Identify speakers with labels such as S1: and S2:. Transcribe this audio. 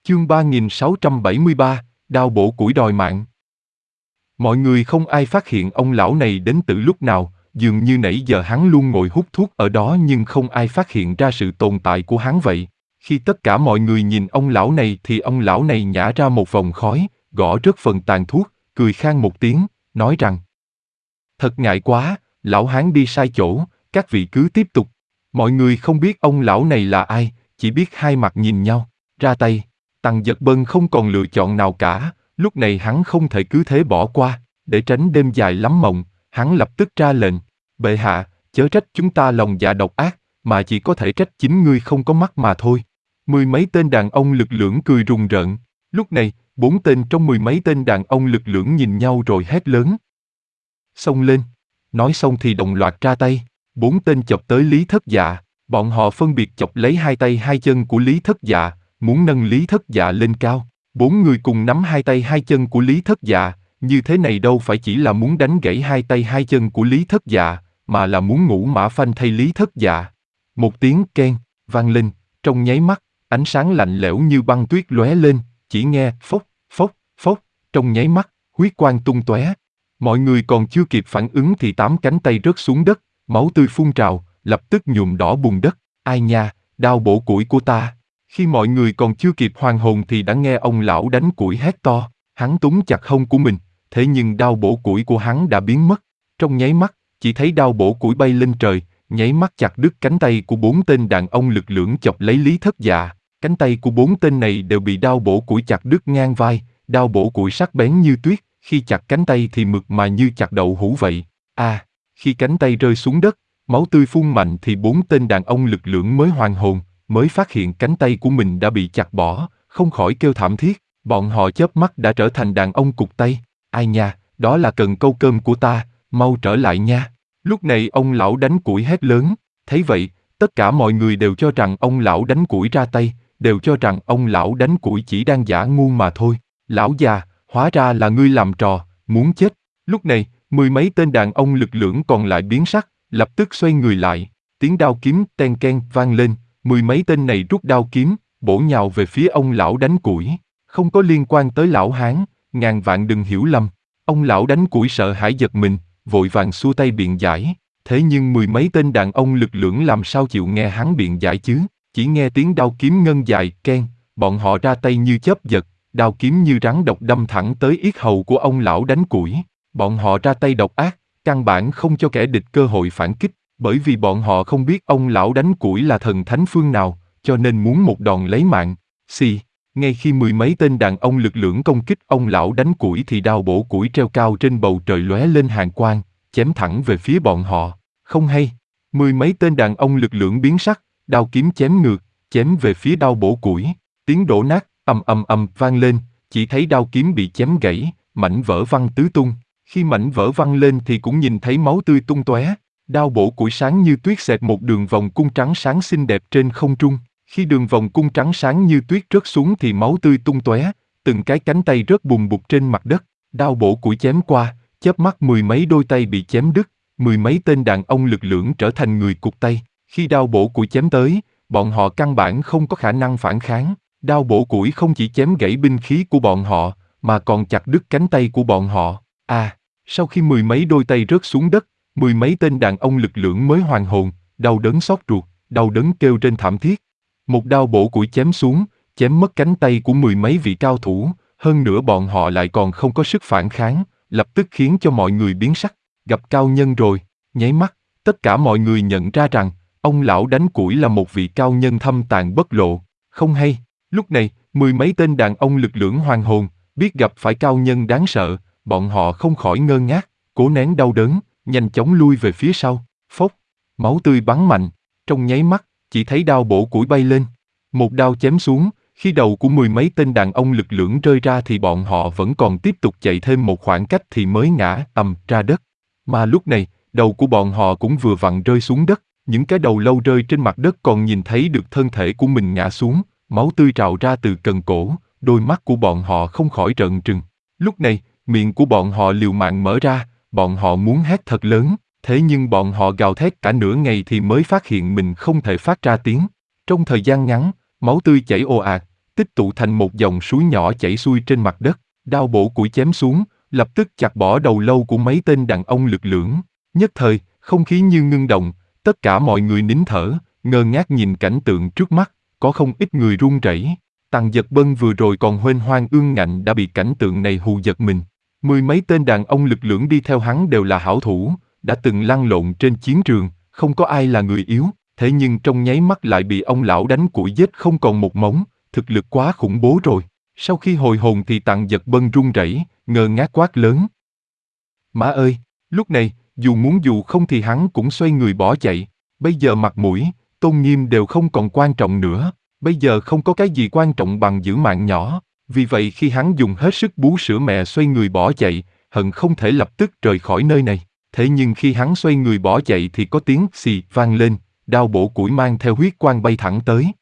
S1: Chương 3673, đao bổ củi đòi mạng. Mọi người không ai phát hiện ông lão này đến từ lúc nào, dường như nãy giờ hắn luôn ngồi hút thuốc ở đó nhưng không ai phát hiện ra sự tồn tại của hắn vậy. Khi tất cả mọi người nhìn ông lão này thì ông lão này nhả ra một vòng khói, gõ rớt phần tàn thuốc, cười khan một tiếng, nói rằng: Thật ngại quá, lão hán đi sai chỗ, các vị cứ tiếp tục. Mọi người không biết ông lão này là ai, chỉ biết hai mặt nhìn nhau, ra tay. Tằng Giật Bân không còn lựa chọn nào cả, lúc này hắn không thể cứ thế bỏ qua, để tránh đêm dài lắm mộng, hắn lập tức ra lệnh: Bệ hạ, chớ trách chúng ta lòng dạ độc ác, mà chỉ có thể trách chính ngươi không có mắt mà thôi. Mười mấy tên đàn ông lực lưỡng cười rùng rợn, lúc này, 4 tên trong 10 mấy tên đàn ông lực lưỡng nhìn nhau rồi hét lớn: Xông lên! Nói xong thì đồng loạt ra tay, 4 tên chọc tới Lý Thất Dạ, bọn họ phân biệt chọc lấy hai tay hai chân của Lý Thất Dạ, muốn nâng Lý Thất Dạ lên cao. 4 người cùng nắm hai tay hai chân của Lý Thất Dạ, như thế này đâu phải chỉ là muốn đánh gãy hai tay hai chân của Lý Thất Dạ, mà là muốn ngũ mã phanh thay Lý Thất Dạ. Một tiếng keng vang lên, trong nháy mắt, ánh sáng lạnh lẽo như băng tuyết lóe lên, chỉ nghe phốc, phốc, phốc, trong nháy mắt, huyết quang tung tóe. Mọi người còn chưa kịp phản ứng thì 8 cánh tay rớt xuống đất, máu tươi phun trào, lập tức nhuộm đỏ bùn đất. Ai nha, đao bổ củi của ta! Khi mọi người còn chưa kịp hoàn hồn thì đã nghe ông lão đánh củi hét to, hắn túm chặt hông của mình, thế nhưng đao bổ củi của hắn đã biến mất. Trong nháy mắt, chỉ thấy đao bổ củi bay lên trời, nháy mắt chặt đứt cánh tay của 4 tên đàn ông lực lưỡng chọc lấy Lý Thất Dạ. Cánh tay của 4 tên này đều bị đao bổ củi chặt đứt ngang vai, đao bổ củi sắc bén như tuyết, khi chặt cánh tay thì mượt mà như chặt đậu hũ vậy. Khi cánh tay rơi xuống đất, máu tươi phun mạnh thì 4 tên đàn ông lực lưỡng mới hoàn hồn, mới phát hiện cánh tay của mình đã bị chặt bỏ, không khỏi kêu thảm thiết. Bọn họ chớp mắt đã trở thành đàn ông cụt tay. Ai nha, đó là cần câu cơm của ta, mau trở lại nha. Lúc này ông lão đánh củi hét lớn, thấy vậy, tất cả mọi người đều cho rằng ông lão đánh củi ra tay, đều cho rằng ông lão đánh củi chỉ đang giả ngu mà thôi. Lão già, hóa ra là ngươi làm trò, muốn chết. Lúc này, 10 mấy tên đàn ông lực lưỡng còn lại biến sắc, lập tức xoay người lại, tiếng đao kiếm ten ken vang lên, 10 mấy tên này rút đao kiếm, bổ nhào về phía ông lão đánh củi. Không có liên quan tới lão hán, ngàn vạn đừng hiểu lầm. Ông lão đánh củi sợ hãi giật mình, vội vàng xua tay biện giải. Thế nhưng 10 mấy tên đàn ông lực lưỡng làm sao chịu nghe hắn biện giải chứ? Chỉ nghe tiếng đao kiếm ngân dài ken, bọn họ ra tay như chớp giật, đao kiếm như rắn độc đâm thẳng tới yết hầu của ông lão đánh củi. Bọn họ ra tay độc ác, căn bản không cho kẻ địch cơ hội phản kích, bởi vì bọn họ không biết ông lão đánh củi là thần thánh phương nào, cho nên muốn một đòn lấy mạng. Ngay khi 10 mấy tên đàn ông lực lưỡng công kích ông lão đánh củi thì đao bổ củi treo cao trên bầu trời lóe lên hàn quang, chém thẳng về phía bọn họ. Không hay, 10 mấy tên đàn ông lực lưỡng biến sắc, đao kiếm chém ngược, chém về phía đao bổ củi. Tiếng đổ nát ầm ầm ầm vang lên, chỉ thấy đao kiếm bị chém gãy, mảnh vỡ văng tứ tung. Khi mảnh vỡ văng lên thì cũng nhìn thấy máu tươi tung tóe. Đao bổ củi sáng như tuyết xẹt một đường vòng cung trắng sáng xinh đẹp trên không trung. Khi đường vòng cung trắng sáng như tuyết rớt xuống thì máu tươi tung tóe, từng cái cánh tay rớt bùm bụt trên mặt đất. Đao bổ củi chém qua, chớp mắt 10 mấy đôi tay bị chém đứt, 10 mấy tên đàn ông lực lưỡng trở thành người cụt tay. Khi đao bổ củi chém tới, bọn họ căn bản không có khả năng phản kháng. Đao bổ củi không chỉ chém gãy binh khí của bọn họ, mà còn chặt đứt cánh tay của bọn họ. Sau khi 10 mấy đôi tay rớt xuống đất, 10 mấy tên đàn ông lực lưỡng mới hoàn hồn, đau đớn xót ruột, đau đớn kêu trên thảm thiết. Một đao bổ củi chém xuống, chém mất cánh tay của 10 mấy vị cao thủ, hơn nữa bọn họ lại còn không có sức phản kháng, lập tức khiến cho mọi người biến sắc. Gặp cao nhân rồi. Nháy mắt, tất cả mọi người nhận ra rằng, ông lão đánh củi là một vị cao nhân thâm tàn bất lộ. Không hay, lúc này, 10 mấy tên đàn ông lực lưỡng hoàn hồn, biết gặp phải cao nhân đáng sợ, bọn họ không khỏi ngơ ngác, cố nén đau đớn, nhanh chóng lui về phía sau. Phốc, máu tươi bắn mạnh, trong nháy mắt, chỉ thấy đao bổ củi bay lên. Một đao chém xuống, khi đầu của 10 mấy tên đàn ông lực lưỡng rơi ra thì bọn họ vẫn còn tiếp tục chạy thêm một khoảng cách thì mới ngã ầm ra đất. Mà lúc này, đầu của bọn họ cũng vừa vặn rơi xuống đất, những cái đầu lâu rơi trên mặt đất còn nhìn thấy được thân thể của mình ngã xuống, máu tươi trào ra từ cần cổ, đôi mắt của bọn họ không khỏi trợn trừng. Lúc này, miệng của bọn họ liều mạng mở ra, bọn họ muốn hét thật lớn, thế nhưng bọn họ gào thét cả nửa ngày thì mới phát hiện mình không thể phát ra tiếng. Trong thời gian ngắn, máu tươi chảy ồ ạt, tích tụ thành một dòng suối nhỏ chảy xuôi trên mặt đất. Đao bổ củi chém xuống, lập tức chặt bỏ đầu lâu của mấy tên đàn ông lực lưỡng. Nhất thời, không khí như ngưng động, tất cả mọi người nín thở, ngơ ngác nhìn cảnh tượng trước mắt, có không ít người run rẩy. Tằng Giật Bân vừa rồi còn huênh hoang ương ngạnh đã bị cảnh tượng này hù giật mình. Mười mấy tên đàn ông lực lưỡng đi theo hắn đều là hảo thủ, đã từng lăn lộn trên chiến trường, không có ai là người yếu, thế nhưng trong nháy mắt lại bị ông lão đánh củi giết không còn một mống, thực lực quá khủng bố rồi. Sau khi hồi hồn thì Tằng Giật Bân run rẩy, ngơ ngác quát lớn. Má ơi! Lúc này, dù muốn dù không thì hắn cũng xoay người bỏ chạy. Bây giờ mặt mũi, tôn nghiêm đều không còn quan trọng nữa. Bây giờ không có cái gì quan trọng bằng giữ mạng nhỏ. Vì vậy khi hắn dùng hết sức bú sữa mẹ xoay người bỏ chạy, hận không thể lập tức rời khỏi nơi này. Thế nhưng khi hắn xoay người bỏ chạy thì có tiếng xì vang lên, đao bổ củi mang theo huyết quang bay thẳng tới.